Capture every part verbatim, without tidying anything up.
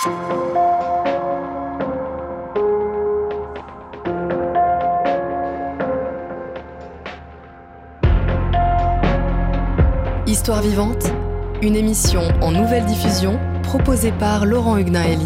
Histoire vivante, une émission en nouvelle diffusion proposée par Laurent Hugnaeli.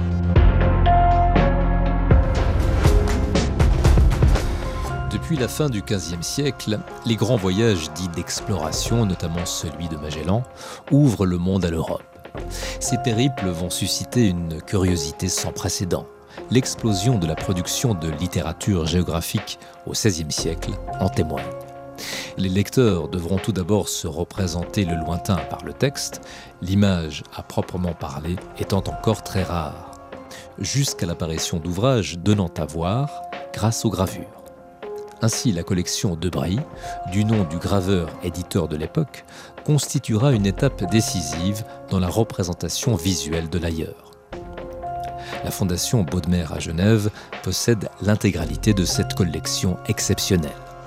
Depuis la fin du quinzième siècle, les grands voyages dits d'exploration, notamment celui de Magellan, ouvrent le monde à l'Europe. Ces périples vont susciter une curiosité sans précédent. L'explosion de la production de littérature géographique au seizième siècle en témoigne. Les lecteurs devront tout d'abord se représenter le lointain par le texte, l'image à proprement parler étant encore très rare, jusqu'à l'apparition d'ouvrages donnant à voir grâce aux gravures. Ainsi, la collection de Bry, du nom du graveur éditeur de l'époque, constituera une étape décisive dans la représentation visuelle de l'ailleurs. La Fondation Baudemer à Genève possède l'intégralité de cette collection exceptionnelle.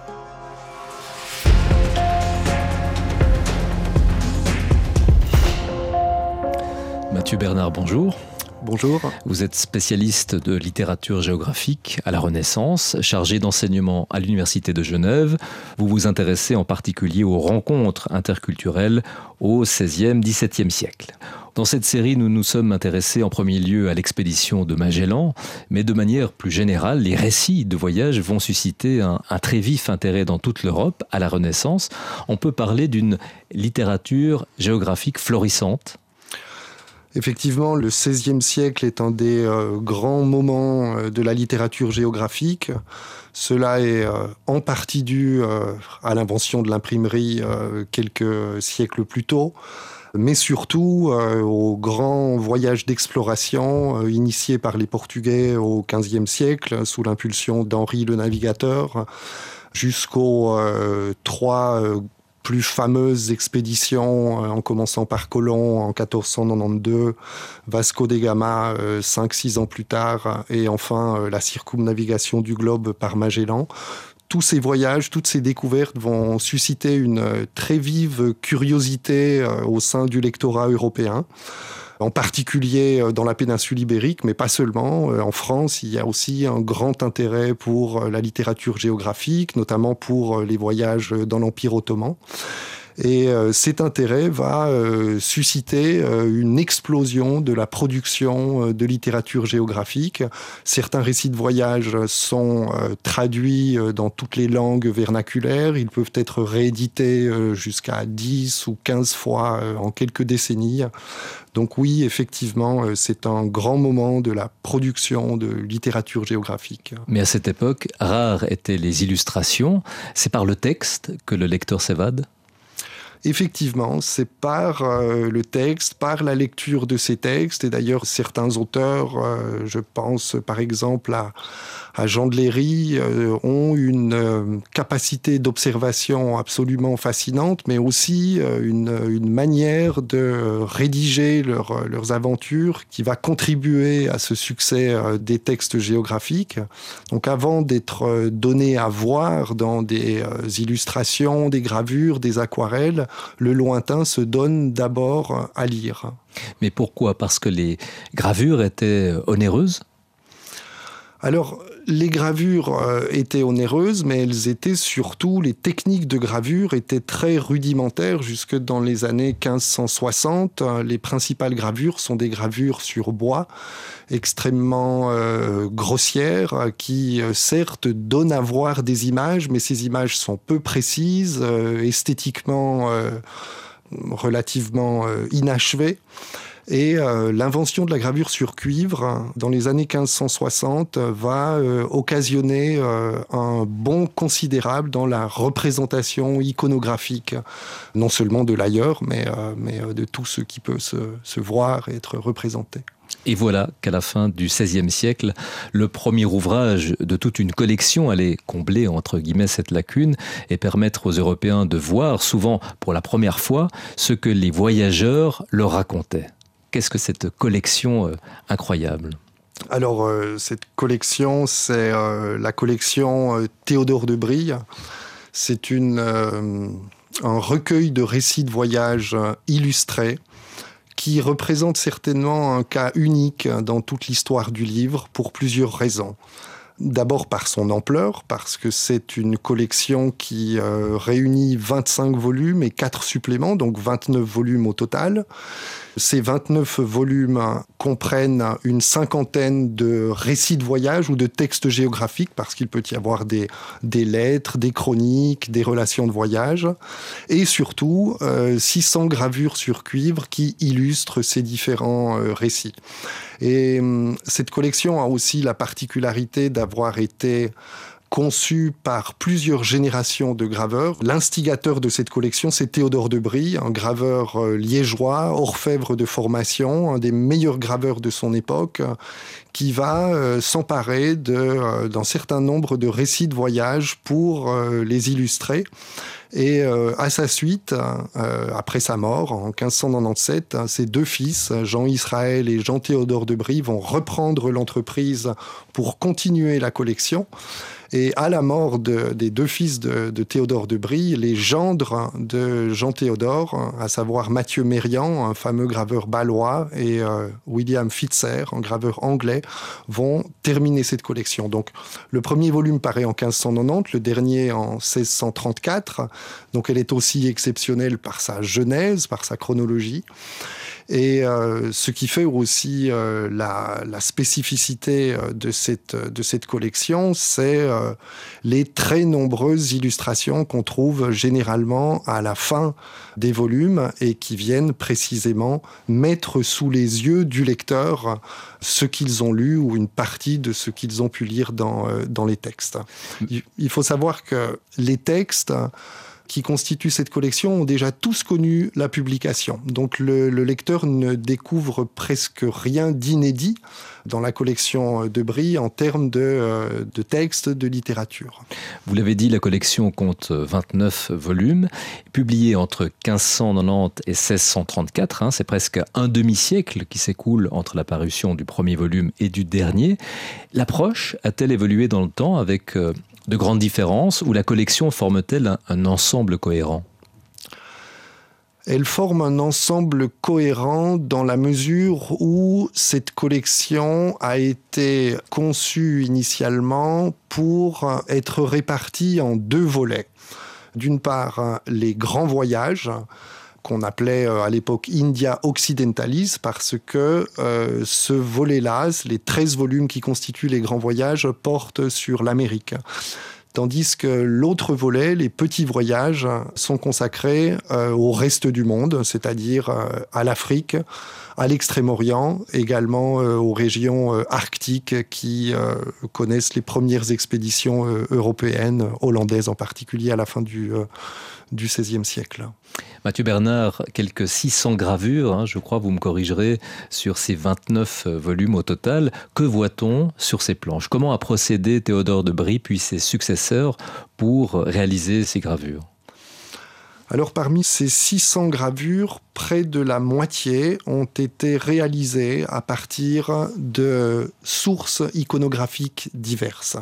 Mathieu Bernard, bonjour. Bonjour. Vous êtes spécialiste de littérature géographique à la Renaissance, chargé d'enseignement à l'Université de Genève. Vous vous intéressez en particulier aux rencontres interculturelles au seizième dix-septième siècle. Dans cette série, nous nous sommes intéressés en premier lieu à l'expédition de Magellan, mais de manière plus générale, les récits de voyage vont susciter un, un très vif intérêt dans toute l'Europe à la Renaissance. On peut parler d'une littérature géographique florissante. Effectivement, le seizième siècle est un des euh, grands moments euh, de la littérature géographique. Cela est euh, en partie dû euh, à l'invention de l'imprimerie euh, quelques siècles plus tôt, mais surtout euh, au grand voyage d'exploration euh, initié par les Portugais au quinzième siècle, sous l'impulsion d'Henri le Navigateur, jusqu'aux euh, trois euh, plus fameuses expéditions, en commençant par Colomb en quatorze cent quatre-vingt-douze, Vasco de Gama euh, cinq six ans plus tard, et enfin euh, la circumnavigation du globe par Magellan. Tous ces voyages, toutes ces découvertes vont susciter une euh, très vive curiosité euh, au sein du lectorat européen. En particulier dans la péninsule ibérique, mais pas seulement. En France, il y a aussi un grand intérêt pour la littérature géographique, notamment pour les voyages dans l'Empire ottoman. Et euh, cet intérêt va euh, susciter euh, une explosion de la production euh, de littérature géographique. Certains récits de voyage sont euh, traduits euh, dans toutes les langues vernaculaires. Ils peuvent être réédités euh, jusqu'à dix ou quinze fois euh, en quelques décennies. Donc oui, effectivement, euh, c'est un grand moment de la production de littérature géographique. Mais à cette époque, rares étaient les illustrations. C'est par le texte que le lecteur s'évade ? Effectivement, c'est par euh, le texte, par la lecture de ces textes, et d'ailleurs certains auteurs, euh, je pense par exemple à, à Jean de Léry, euh, ont une euh, capacité d'observation absolument fascinante, mais aussi euh, une, une manière de rédiger leur, leurs aventures qui va contribuer à ce succès euh, des textes géographiques. Donc avant d'être donné à voir dans des euh, illustrations, des gravures, des aquarelles, le lointain se donne d'abord à lire. Mais pourquoi ? Parce que les gravures étaient onéreuses ? Alors, les gravures euh, étaient onéreuses, mais elles étaient surtout, les techniques de gravure étaient très rudimentaires jusque dans les années quinze cent soixante. Les principales gravures sont des gravures sur bois, extrêmement euh, grossières, qui euh, certes donnent à voir des images, mais ces images sont peu précises, euh, esthétiquement euh, relativement euh, inachevées. Et euh, l'invention de la gravure sur cuivre, dans les années quinze cent soixante, va euh, occasionner euh, un bond considérable dans la représentation iconographique, non seulement de l'ailleurs, mais, euh, mais de tout ce qui peut se, se voir et être représenté. Et voilà qu'à la fin du seizième siècle, le premier ouvrage de toute une collection allait combler, entre guillemets, cette lacune et permettre aux Européens de voir, souvent pour la première fois, ce que les voyageurs leur racontaient. Qu'est-ce que cette collection euh, incroyable ? Alors, euh, cette collection, c'est euh, la collection euh, Théodore de Bry. C'est une, euh, un recueil de récits de voyage euh, illustrés qui représente certainement un cas unique dans toute l'histoire du livre pour plusieurs raisons. D'abord par son ampleur, parce que c'est une collection qui euh, réunit vingt-cinq volumes et quatre suppléments, donc vingt-neuf volumes au total. Ces vingt-neuf volumes comprennent une cinquantaine de récits de voyage ou de textes géographiques, parce qu'il peut y avoir des, des lettres, des chroniques, des relations de voyage, et surtout euh, six cents gravures sur cuivre qui illustrent ces différents euh, récits. Et euh, cette collection a aussi la particularité d'avoir été conçu par plusieurs générations de graveurs. L'instigateur de cette collection, c'est Théodore de Bry, un graveur euh, liégeois, orfèvre de formation, un des meilleurs graveurs de son époque, qui va euh, s'emparer de, euh, d'un certain nombre de récits de voyage pour euh, les illustrer. Et euh, à sa suite, euh, après sa mort, en quinze cent quatre-vingt-dix-sept, ses deux fils, Jean-Israël et Jean-Théodore de Bry, vont reprendre l'entreprise pour continuer la collection. Et à la mort de, des deux fils de, de Théodore de Bry, les gendres de Jean-Théodore, à savoir Mathieu Mérian, un fameux graveur bâlois, et euh, William Fitzer, un graveur anglais, vont terminer cette collection. Donc, le premier volume paraît en quinze cent quatre-vingt-dix, le dernier en seize cent trente-quatre. Donc, elle est aussi exceptionnelle par sa genèse, par sa chronologie. Et euh, ce qui fait aussi euh, la, la spécificité de cette, de cette collection, c'est euh, les très nombreuses illustrations qu'on trouve généralement à la fin des volumes et qui viennent précisément mettre sous les yeux du lecteur ce qu'ils ont lu ou une partie de ce qu'ils ont pu lire dans, euh, dans les textes. Il faut savoir que les textes qui constituent cette collection ont déjà tous connu la publication. Donc le, le lecteur ne découvre presque rien d'inédit dans la collection de Bry en termes de, euh, de textes, de littérature. Vous l'avez dit, la collection compte vingt-neuf volumes, publiés entre quinze cent quatre-vingt-dix et seize cent trente-quatre. Hein, c'est presque un demi-siècle qui s'écoule entre la parution du premier volume et du dernier. L'approche a-t-elle évolué dans le temps avec euh, de grandes différences, ou la collection forme-t-elle un, un ensemble cohérent ? Elle forme un ensemble cohérent dans la mesure où cette collection a été conçue initialement pour être répartie en deux volets. D'une part, les grands voyages, qu'on appelait à l'époque India Occidentalis, parce que euh, ce volet-là, les treize volumes qui constituent les grands voyages, portent sur l'Amérique. Tandis que l'autre volet, les petits voyages, sont consacrés euh, au reste du monde, c'est-à-dire euh, à l'Afrique, à l'Extrême-Orient, également euh, aux régions euh, arctiques qui euh, connaissent les premières expéditions euh, européennes, hollandaises en particulier, à la fin du, euh, du seizième siècle. Mathieu Bernard, quelques six cents gravures, hein, je crois, vous me corrigerez, sur ces vingt-neuf volumes au total. Que voit-on sur ces planches ? Comment a procédé Théodore de Bry puis ses successeurs pour réaliser ces gravures ? Alors parmi ces six cents gravures, près de la moitié ont été réalisées à partir de sources iconographiques diverses.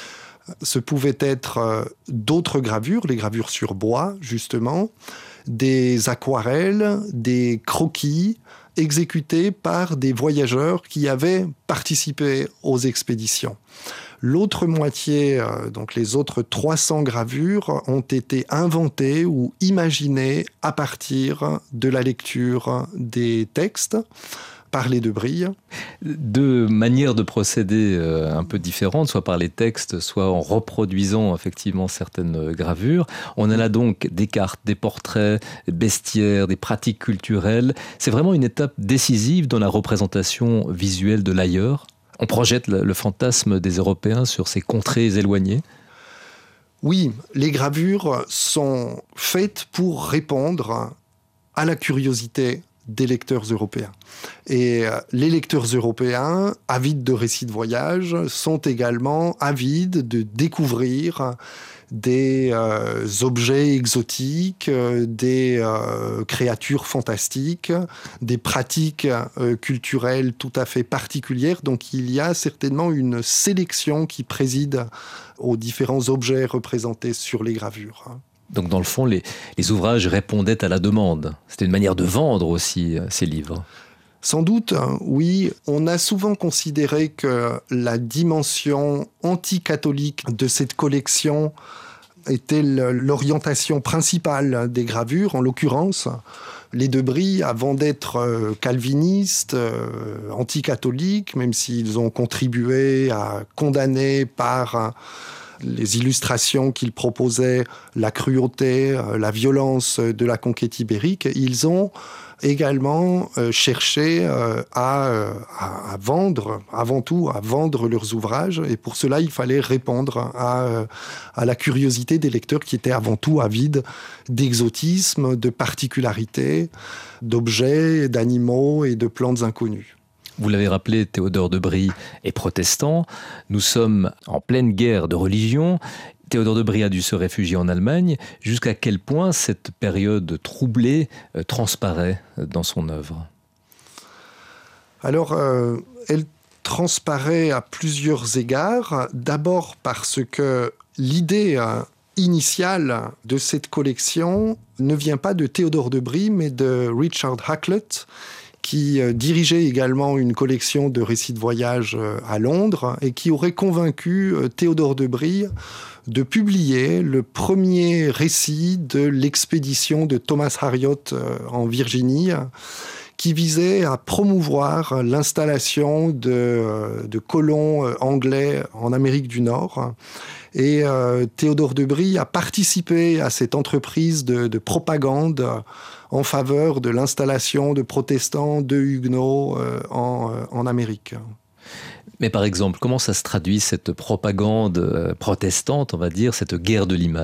Ce pouvaient être d'autres gravures, les gravures sur bois justement, des aquarelles, des croquis exécutés par des voyageurs qui avaient participé aux expéditions. L'autre moitié, donc les autres trois cents gravures, ont été inventées ou imaginées à partir de la lecture des textes par les de Bry. Deux manières de procéder un peu différentes, soit par les textes, soit en reproduisant effectivement certaines gravures. On a là donc des cartes, des portraits, des bestiaires, des pratiques culturelles. C'est vraiment une étape décisive dans la représentation visuelle de l'ailleurs. On projette le fantasme des Européens sur ces contrées éloignées. Oui, les gravures sont faites pour répondre à la curiosité des lecteurs européens. Et les lecteurs européens, avides de récits de voyage, sont également avides de découvrir des euh, objets exotiques, euh, des euh, créatures fantastiques, des pratiques euh, culturelles tout à fait particulières. Donc il y a certainement une sélection qui préside aux différents objets représentés sur les gravures. Donc dans le fond, les, les ouvrages répondaient à la demande. C'était une manière de vendre aussi ces livres. Sans doute, oui. On a souvent considéré que la dimension anticatholique de cette collection était l'orientation principale des gravures. En l'occurrence, les de Bry, avant d'être calvinistes, euh, anticatholiques, même s'ils ont contribué à condamner par les illustrations qu'ils proposaient la cruauté, la violence de la conquête ibérique, ils ont également euh, cherché euh, à, euh, à, à vendre, avant tout, à vendre leurs ouvrages. Et pour cela, il fallait répondre à, à la curiosité des lecteurs qui étaient avant tout avides d'exotisme, de particularités, d'objets, d'animaux et de plantes inconnues. Vous l'avez rappelé, Théodore de Bry est protestant. Nous sommes en pleine guerre de religion. Théodore de Bry a dû se réfugier en Allemagne. Jusqu'à quel point cette période troublée euh, transparaît dans son œuvre ? Alors, euh, elle transparaît à plusieurs égards. D'abord parce que l'idée euh, initiale de cette collection ne vient pas de Théodore de Bry, mais de Richard Hakluyt, qui euh, dirigeait également une collection de récits de voyage euh, à Londres et qui aurait convaincu euh, Théodore de Bry de publier le premier récit de l'expédition de Thomas Harriot euh, en Virginie, qui visait à promouvoir l'installation de, euh, de colons euh, anglais en Amérique du Nord. Et euh, Théodore de Bry a participé à cette entreprise de, de propagande en faveur de l'installation de protestants, de huguenots euh, en, euh, en Amérique. Mais par exemple, comment ça se traduit, cette propagande protestante, on va dire, cette guerre de l'image ?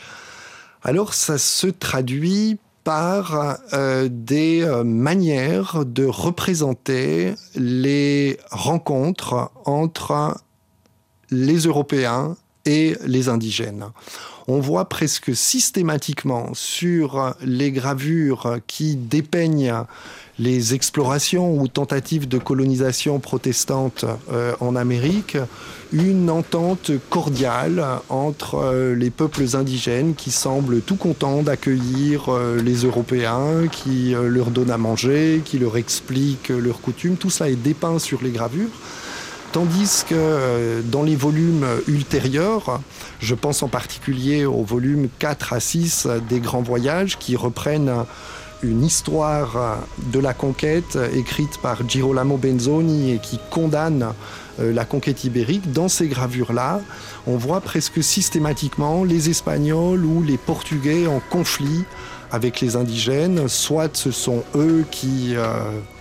Alors, ça se traduit par euh, des euh, manières de représenter les rencontres entre les Européens et les indigènes. On voit presque systématiquement sur les gravures qui dépeignent les explorations ou tentatives de colonisation protestante euh, en Amérique, une entente cordiale entre euh, les peuples indigènes qui semblent tout contents d'accueillir euh, les Européens, qui euh, leur donnent à manger, qui leur expliquent leurs coutumes. Tout cela est dépeint sur les gravures. Tandis que euh, dans les volumes ultérieurs, je pense en particulier aux volumes quatre à six des Grands Voyages qui reprennent une histoire de la conquête écrite par Girolamo Benzoni et qui condamne euh, la conquête ibérique. Dans ces gravures-là, on voit presque systématiquement les Espagnols ou les Portugais en conflit avec les indigènes. Soit ce sont eux qui euh,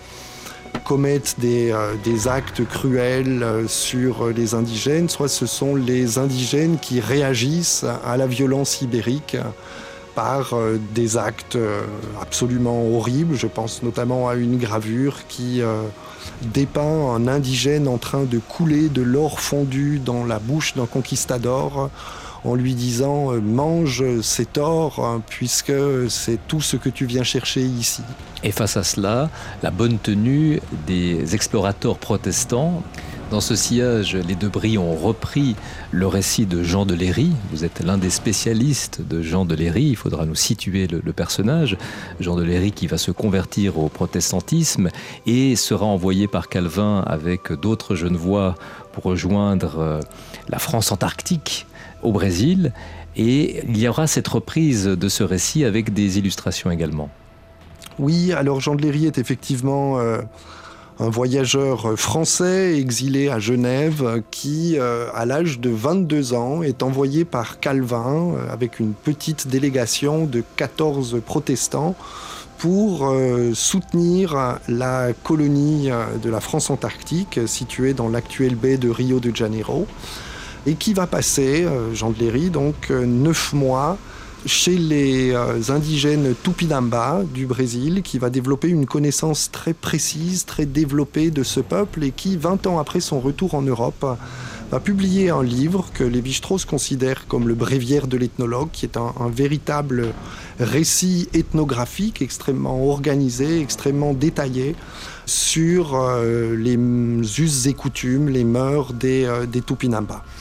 commettent des, euh, des actes cruels euh, sur les indigènes, soit ce sont les indigènes qui réagissent à la violence ibérique par euh, des actes euh, absolument horribles. Je pense notamment à une gravure qui euh, dépeint un indigène en train de couler de l'or fondu dans la bouche d'un conquistador en lui disant euh, « mange cet or hein, puisque c'est tout ce que tu viens chercher ici ». Et face à cela, la bonne tenue des explorateurs protestants. Dans ce sillage, les de Bry ont repris le récit de Jean de Léry. Vous êtes l'un des spécialistes de Jean de Léry. Il faudra nous situer le, le personnage. Jean de Léry qui va se convertir au protestantisme et sera envoyé par Calvin avec d'autres Genevois pour rejoindre la France antarctique au Brésil. Et il y aura cette reprise de ce récit avec des illustrations également. Oui, alors Jean de Léry est effectivement euh, un voyageur français exilé à Genève qui, euh, à l'âge de vingt-deux ans, est envoyé par Calvin euh, avec une petite délégation de quatorze protestants pour euh, soutenir la colonie de la France antarctique située dans l'actuelle baie de Rio de Janeiro et qui va passer, euh, Jean de Léry, donc euh, neuf mois chez les euh, indigènes Tupinamba du Brésil, qui va développer une connaissance très précise, très développée de ce peuple et qui, vingt ans après son retour en Europe, va publier un livre que Lévi-Strauss considère comme le bréviaire de l'ethnologue, qui est un, un véritable récit ethnographique extrêmement organisé, extrêmement détaillé sur euh, les us et coutumes, les mœurs des, euh, des Tupinamba.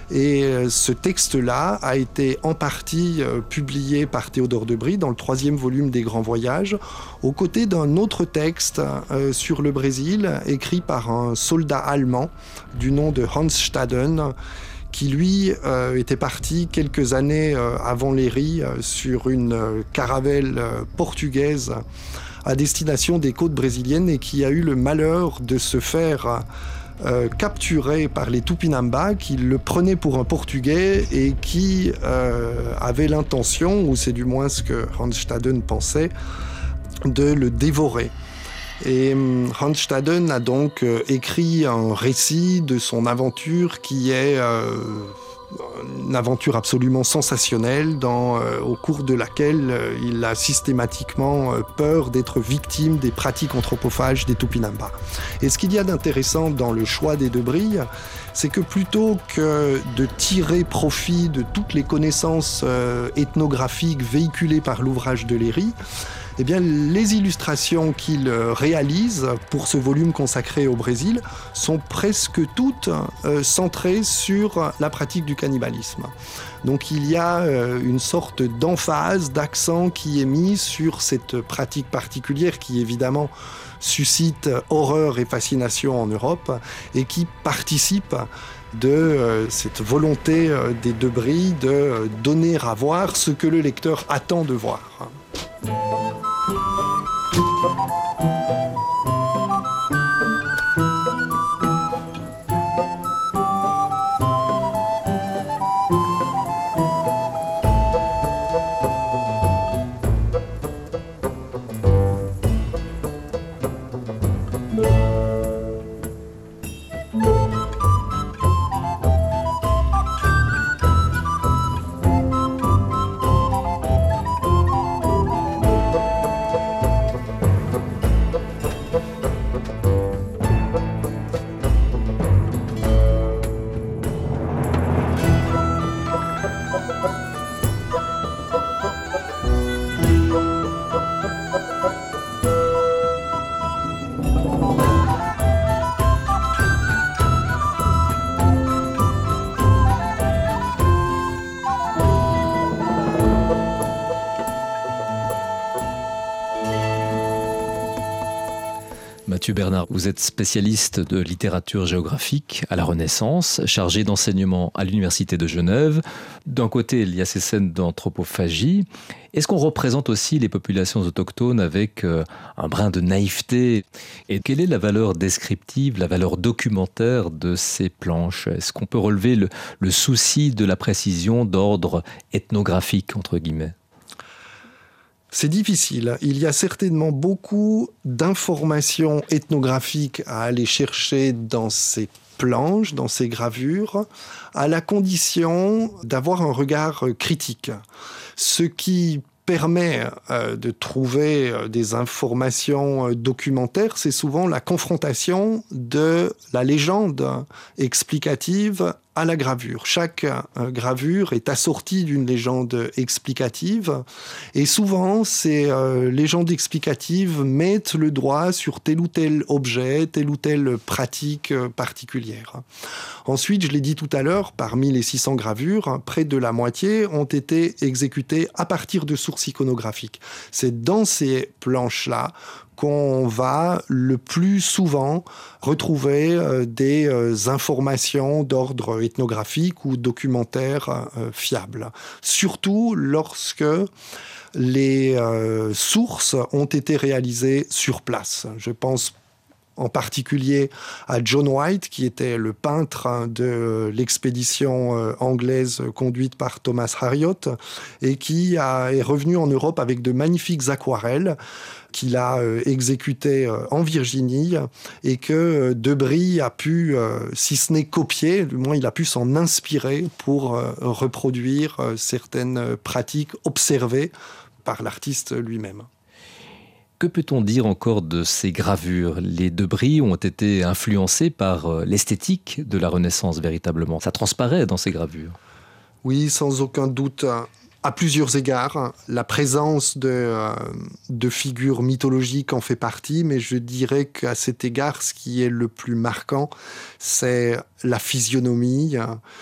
Et ce texte-là a été en partie publié par Théodore de Bry dans le troisième volume des Grands Voyages, aux côtés d'un autre texte euh, sur le Brésil, écrit par un soldat allemand du nom de Hans Staden, qui lui euh, était parti quelques années euh, avant Léry euh, sur une euh, caravelle euh, portugaise à destination des côtes brésiliennes et qui a eu le malheur de se faire euh, capturer par les Tupinamba, qui le prenaient pour un Portugais et qui euh, avaient l'intention, ou c'est du moins ce que Hans Staden pensait, de le dévorer. Et Hans Staden a donc euh, écrit un récit de son aventure qui est euh, une aventure absolument sensationnelle dans, euh, au cours de laquelle euh, il a systématiquement euh, peur d'être victime des pratiques anthropophages des Tupinamba. Et ce qu'il y a d'intéressant dans le choix des de Bry, c'est que plutôt que de tirer profit de toutes les connaissances euh, ethnographiques véhiculées par l'ouvrage de Léry, eh bien, les illustrations qu'il réalise pour ce volume consacré au Brésil sont presque toutes euh, centrées sur la pratique du cannibalisme. Donc il y a euh, une sorte d'emphase, d'accent qui est mis sur cette pratique particulière qui évidemment suscite horreur et fascination en Europe et qui participe de euh, cette volonté euh, des de Bry de euh, donner à voir ce que le lecteur attend de voir. Mathieu Bernard, vous êtes spécialiste de littérature géographique à la Renaissance, chargé d'enseignement à l'Université de Genève. D'un côté, il y a ces scènes d'anthropophagie. Est-ce qu'on représente aussi les populations autochtones avec euh, un brin de naïveté ? Et quelle est la valeur descriptive, la valeur documentaire de ces planches ? Est-ce qu'on peut relever le, le souci de la précision d'ordre ethnographique, entre guillemets ? C'est difficile. Il y a certainement beaucoup d'informations ethnographiques à aller chercher dans ces planches, dans ces gravures, à la condition d'avoir un regard critique. Ce qui permet euh, de trouver euh, des informations euh, documentaires, c'est souvent la confrontation de la légende explicative à la gravure. Chaque euh, gravure est assortie d'une légende explicative et souvent ces euh, légendes explicatives mettent le doigt sur tel ou tel objet, telle ou telle pratique euh, particulière. Ensuite, je l'ai dit tout à l'heure, parmi les six cents gravures, près de la moitié ont été exécutées à partir de sources iconographiques. C'est dans ces planches-là qu'on va le plus souvent retrouver euh, des euh, informations d'ordre ethnographique ou documentaire euh, fiables. Surtout lorsque les euh, sources ont été réalisées sur place. Je pense en particulier à John White, qui était le peintre de l'expédition anglaise conduite par Thomas Harriot et qui a, est revenu en Europe avec de magnifiques aquarelles qu'il a exécutées en Virginie et que de Bry a pu, si ce n'est copier, du moins il a pu s'en inspirer pour reproduire certaines pratiques observées par l'artiste lui-même. Que peut-on dire encore de ces gravures ? Les de Bry ont été influencés par l'esthétique de la Renaissance, véritablement. Ça transparaît dans ces gravures. Oui, sans aucun doute. À plusieurs égards, la présence de, de figures mythologiques en fait partie, mais je dirais qu'à cet égard, ce qui est le plus marquant, c'est la physionomie,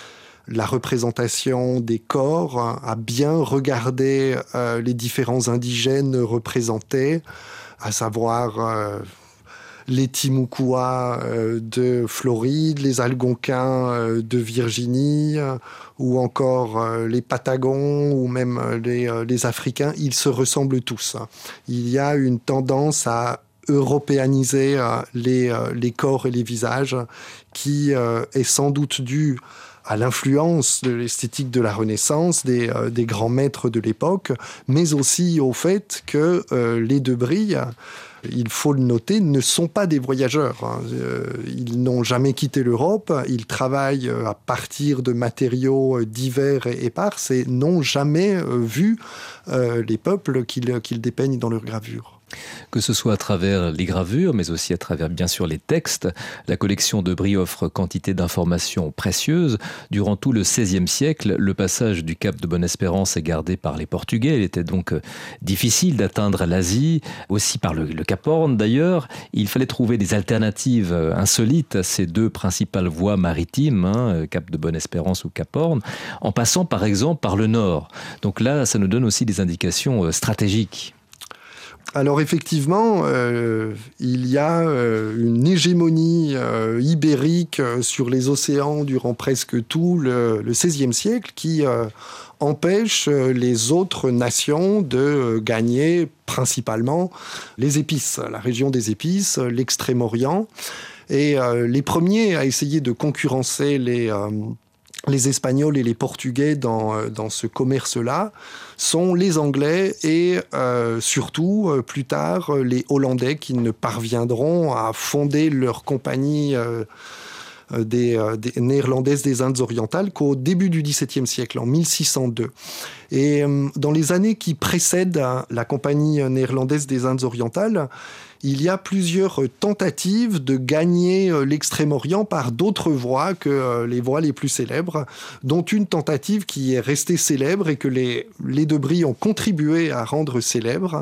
la représentation des corps, à bien regarder euh, les différents indigènes représentés, à savoir euh, les Timucua euh, de Floride, les Algonquins euh, de Virginie, euh, ou encore euh, les Patagons, ou même euh, les, euh, les Africains. Ils se ressemblent tous. Il y a une tendance à européaniser euh, les, euh, les corps et les visages, qui euh, est sans doute due à l'influence de l'esthétique de la Renaissance, des, euh, des grands maîtres de l'époque, mais aussi au fait que euh, les De Bry, il faut le noter, ne sont pas des voyageurs. Hein. Euh, ils n'ont jamais quitté l'Europe, ils travaillent à partir de matériaux divers et épars et n'ont jamais euh, vu euh, les peuples qu'ils, qu'ils dépeignent dans leurs gravures. Que ce soit à travers les gravures, mais aussi à travers, bien sûr, les textes, la collection De Bry offre quantité d'informations précieuses. Durant tout le seizième siècle, le passage du cap de Bonne-Espérance est gardé par les Portugais. Il était donc difficile d'atteindre l'Asie, aussi par le, le Cap Horn d'ailleurs. Il fallait trouver des alternatives insolites à ces deux principales voies maritimes, hein, cap de Bonne-Espérance ou Cap Horn, en passant par exemple par le nord. Donc là, ça nous donne aussi des indications stratégiques. Alors effectivement, euh, il y a euh, une hégémonie euh, ibérique euh, sur les océans durant presque tout le, le seizième siècle qui euh, empêche euh, les autres nations de euh, gagner principalement les épices, la région des épices, l'Extrême-Orient. Et euh, les premiers à essayer de concurrencer les... Euh, les Espagnols et les Portugais dans, dans ce commerce-là sont les Anglais et euh, surtout, euh, plus tard, les Hollandais qui ne parviendront à fonder leur compagnie euh, des, euh, des néerlandaises des Indes orientales qu'au début du dix-septième siècle, en mille six cent deux. Et euh, dans les années qui précèdent la compagnie néerlandaise des Indes orientales, il y a plusieurs tentatives de gagner l'Extrême-Orient par d'autres voies que les voies les plus célèbres, dont une tentative qui est restée célèbre et que les, les De Bry ont contribué à rendre célèbre,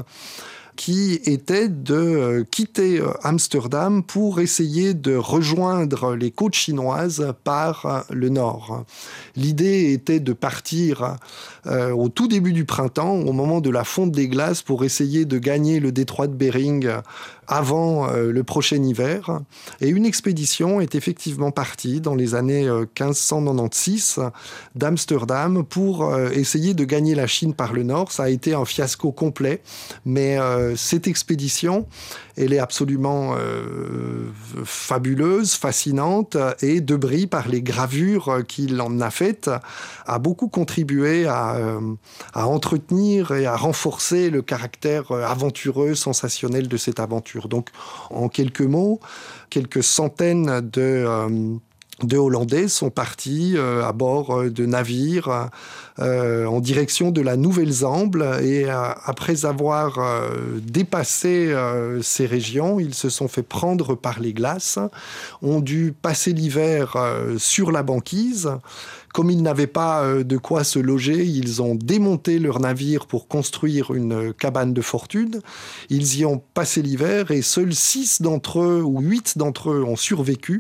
qui était de quitter Amsterdam pour essayer de rejoindre les côtes chinoises par le nord. L'idée était de partir euh, au tout début du printemps, au moment de la fonte des glaces, pour essayer de gagner le détroit de Bering avant euh, le prochain hiver. Et une expédition est effectivement partie dans les années euh, quinze cent quatre-vingt-seize d'Amsterdam pour euh, essayer de gagner la Chine par le nord. Ça a été un fiasco complet, mais euh, cette expédition, elle est absolument euh, fabuleuse, fascinante, et De Bry, par les gravures qu'il en a faites, a beaucoup contribué à, euh, à entretenir et à renforcer le caractère aventureux, sensationnel de cette aventure. Donc, en quelques mots, quelques centaines de, euh, de Hollandais sont partis euh, à bord de navires euh, en direction de la Nouvelle-Zambie et euh, après avoir euh, dépassé euh, ces régions, ils se sont fait prendre par les glaces, ont dû passer l'hiver euh, sur la banquise. Comme ils n'avaient pas de quoi se loger, ils ont démonté leur navire pour construire une cabane de fortune. Ils y ont passé l'hiver et seuls six d'entre eux, ou huit d'entre eux, ont survécu.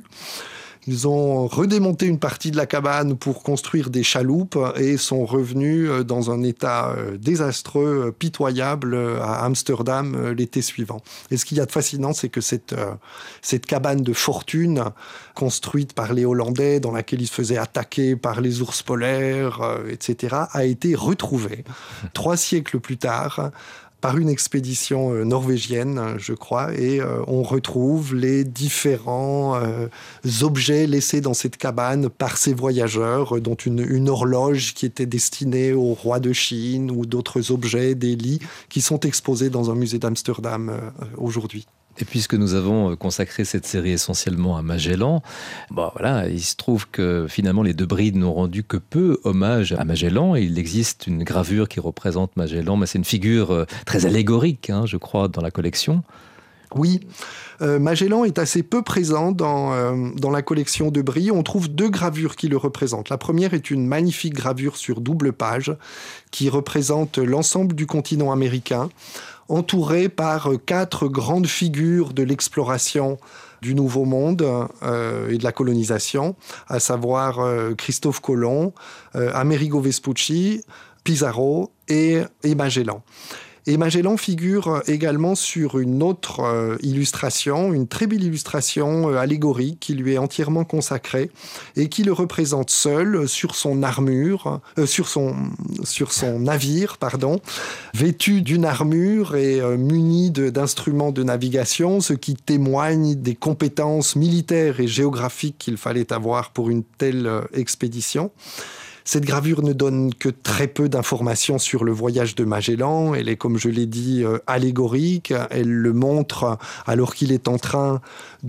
Ils ont redémonté une partie de la cabane pour construire des chaloupes et sont revenus dans un état désastreux, pitoyable à Amsterdam l'été suivant. Et ce qu'il y a de fascinant, c'est que cette, cette cabane de fortune construite par les Hollandais, dans laquelle ils se faisaient attaquer par les ours polaires, et cetera, a été retrouvée trois siècles plus tard par une expédition euh, norvégienne, je crois, et euh, on retrouve les différents euh, objets laissés dans cette cabane par ces voyageurs, dont une, une horloge qui était destinée au roi de Chine, ou d'autres objets, des lits, qui sont exposés dans un musée d'Amsterdam euh, aujourd'hui. Et puisque nous avons consacré cette série essentiellement à Magellan, bon, voilà, il se trouve que finalement les De Bry n'ont rendu que peu hommage à Magellan. Il existe une gravure qui représente Magellan, mais c'est une figure très allégorique, hein, je crois, dans la collection. Oui, euh, Magellan est assez peu présent dans, euh, dans la collection De Bry. On trouve deux gravures qui le représentent. La première est une magnifique gravure sur double page qui représente l'ensemble du continent américain, entouré par quatre grandes figures de l'exploration du Nouveau Monde euh, et de la colonisation, à savoir euh, Christophe Colomb, euh, Amerigo Vespucci, Pizarro et, et Magellan. Et Magellan figure également sur une autre euh, illustration, une très belle illustration euh, allégorique qui lui est entièrement consacrée et qui le représente seul sur son armure, euh, sur son sur son navire, pardon, vêtu d'une armure et euh, muni de, d'instruments de navigation, ce qui témoigne des compétences militaires et géographiques qu'il fallait avoir pour une telle euh, expédition. Cette gravure ne donne que très peu d'informations sur le voyage de Magellan. Elle est, comme je l'ai dit, euh, allégorique. Elle le montre alors qu'il est en train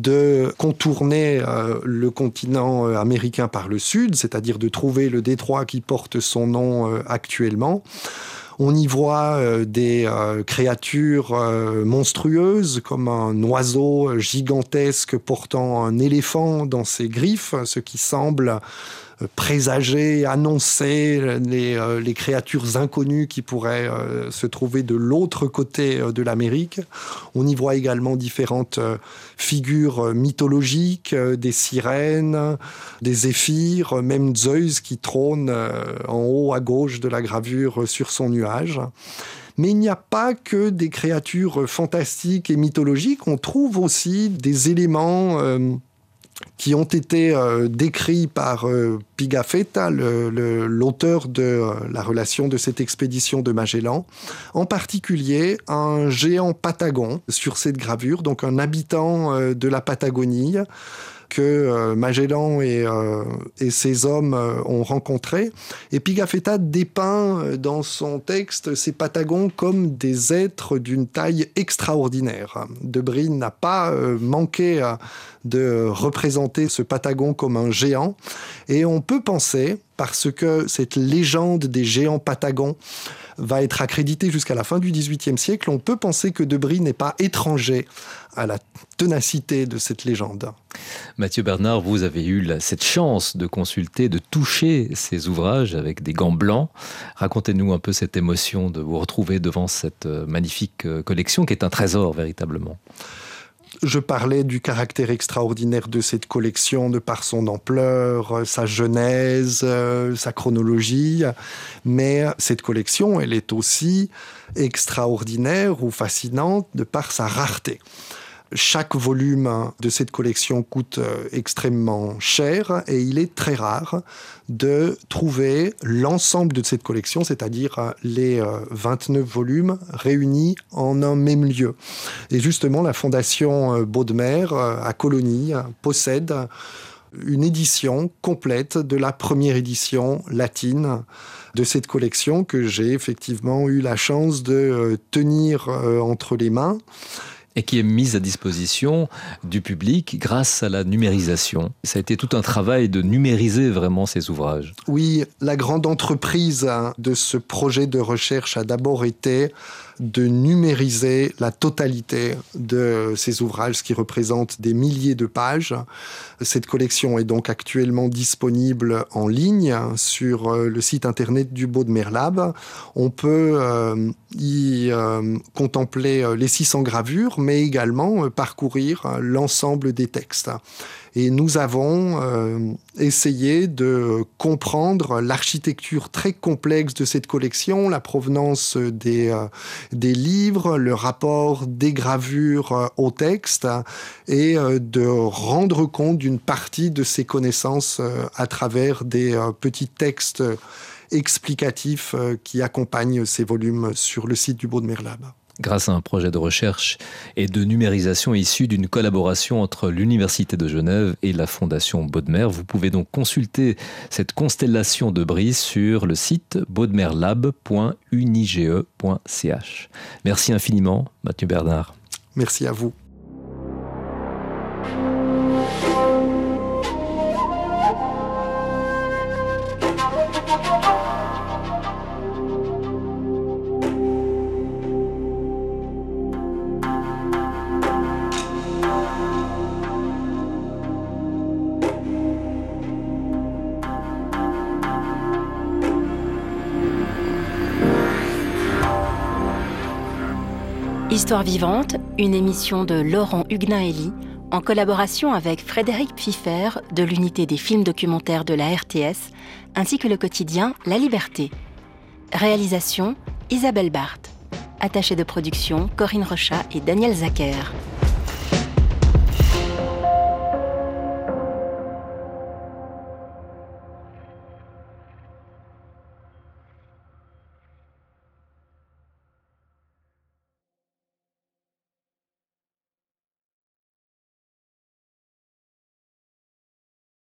de contourner euh, le continent euh, américain par le sud, c'est-à-dire de trouver le détroit qui porte son nom euh, actuellement. On y voit euh, des euh, créatures euh, monstrueuses, comme un oiseau gigantesque portant un éléphant dans ses griffes, ce qui semble présager, annoncer les, euh, les créatures inconnues qui pourraient euh, se trouver de l'autre côté euh, de l'Amérique. On y voit également différentes euh, figures mythologiques, euh, des sirènes, des zéphyrs, même Zeus qui trône euh, en haut à gauche de la gravure euh, sur son nuage. Mais il n'y a pas que des créatures fantastiques et mythologiques, on trouve aussi des éléments euh, qui ont été euh, décrits par euh, Pigafetta, le, le, l'auteur de euh, la relation de cette expédition de Magellan, en particulier un géant patagon sur cette gravure, donc un habitant euh, de la Patagonie, que euh, Magellan et, euh, et ses hommes euh, ont rencontré. Et Pigafetta dépeint euh, dans son texte ces Patagons comme des êtres d'une taille extraordinaire. De Brine n'a pas euh, manqué euh, de représenter ce Patagon comme un géant. Et on peut penser, parce que cette légende des géants Patagons va être accréditée jusqu'à la fin du dix-huitième siècle, on peut penser que De Bry n'est pas étranger à la ténacité de cette légende. Mathieu Bernard, vous avez eu la, cette chance de consulter, de toucher ces ouvrages avec des gants blancs. Racontez-nous un peu cette émotion de vous retrouver devant cette magnifique collection qui est un trésor véritablement. Je parlais du caractère extraordinaire de cette collection de par son ampleur, sa genèse, sa chronologie. Mais cette collection, elle est aussi extraordinaire ou fascinante de par sa rareté. Chaque volume de cette collection coûte extrêmement cher et il est très rare de trouver l'ensemble de cette collection, c'est-à-dire les vingt-neuf volumes réunis en un même lieu. Et justement, la Fondation Baudemer à Colonie possède une édition complète de la première édition latine de cette collection que j'ai effectivement eu la chance de tenir entre les mains. Et qui est mise à disposition du public grâce à la numérisation. Ça a été tout un travail de numériser vraiment ces ouvrages. Oui, la grande entreprise de ce projet de recherche a d'abord été de numériser la totalité de ces ouvrages, ce qui représente des milliers de pages. Cette collection est donc actuellement disponible en ligne sur le site internet du Baudemer Lab. On peut euh, y euh, contempler les six cents gravures, mais également parcourir l'ensemble des textes. Et nous avons euh, essayé de comprendre l'architecture très complexe de cette collection, la provenance des, euh, des livres, le rapport des gravures euh, au texte, et euh, de rendre compte d'une partie de ces connaissances euh, à travers des euh, petits textes explicatifs euh, qui accompagnent ces volumes sur le site du Baudemer Lab. Grâce à un projet de recherche et de numérisation issu d'une collaboration entre l'Université de Genève et la Fondation Baudemer. Vous pouvez donc consulter cette constellation de Bry sur le site baudemerlab point unige point c h. Merci infiniment, Mathieu Bernard. Merci à vous. Histoire vivante, une émission de Laurent Huguenin-Elie, en collaboration avec Frédéric Pfiffer de l'unité des films documentaires de la R T S, ainsi que le quotidien La Liberté. Réalisation, Isabelle Barthes. Attachée de production, Corinne Rochat et Daniel Zacher.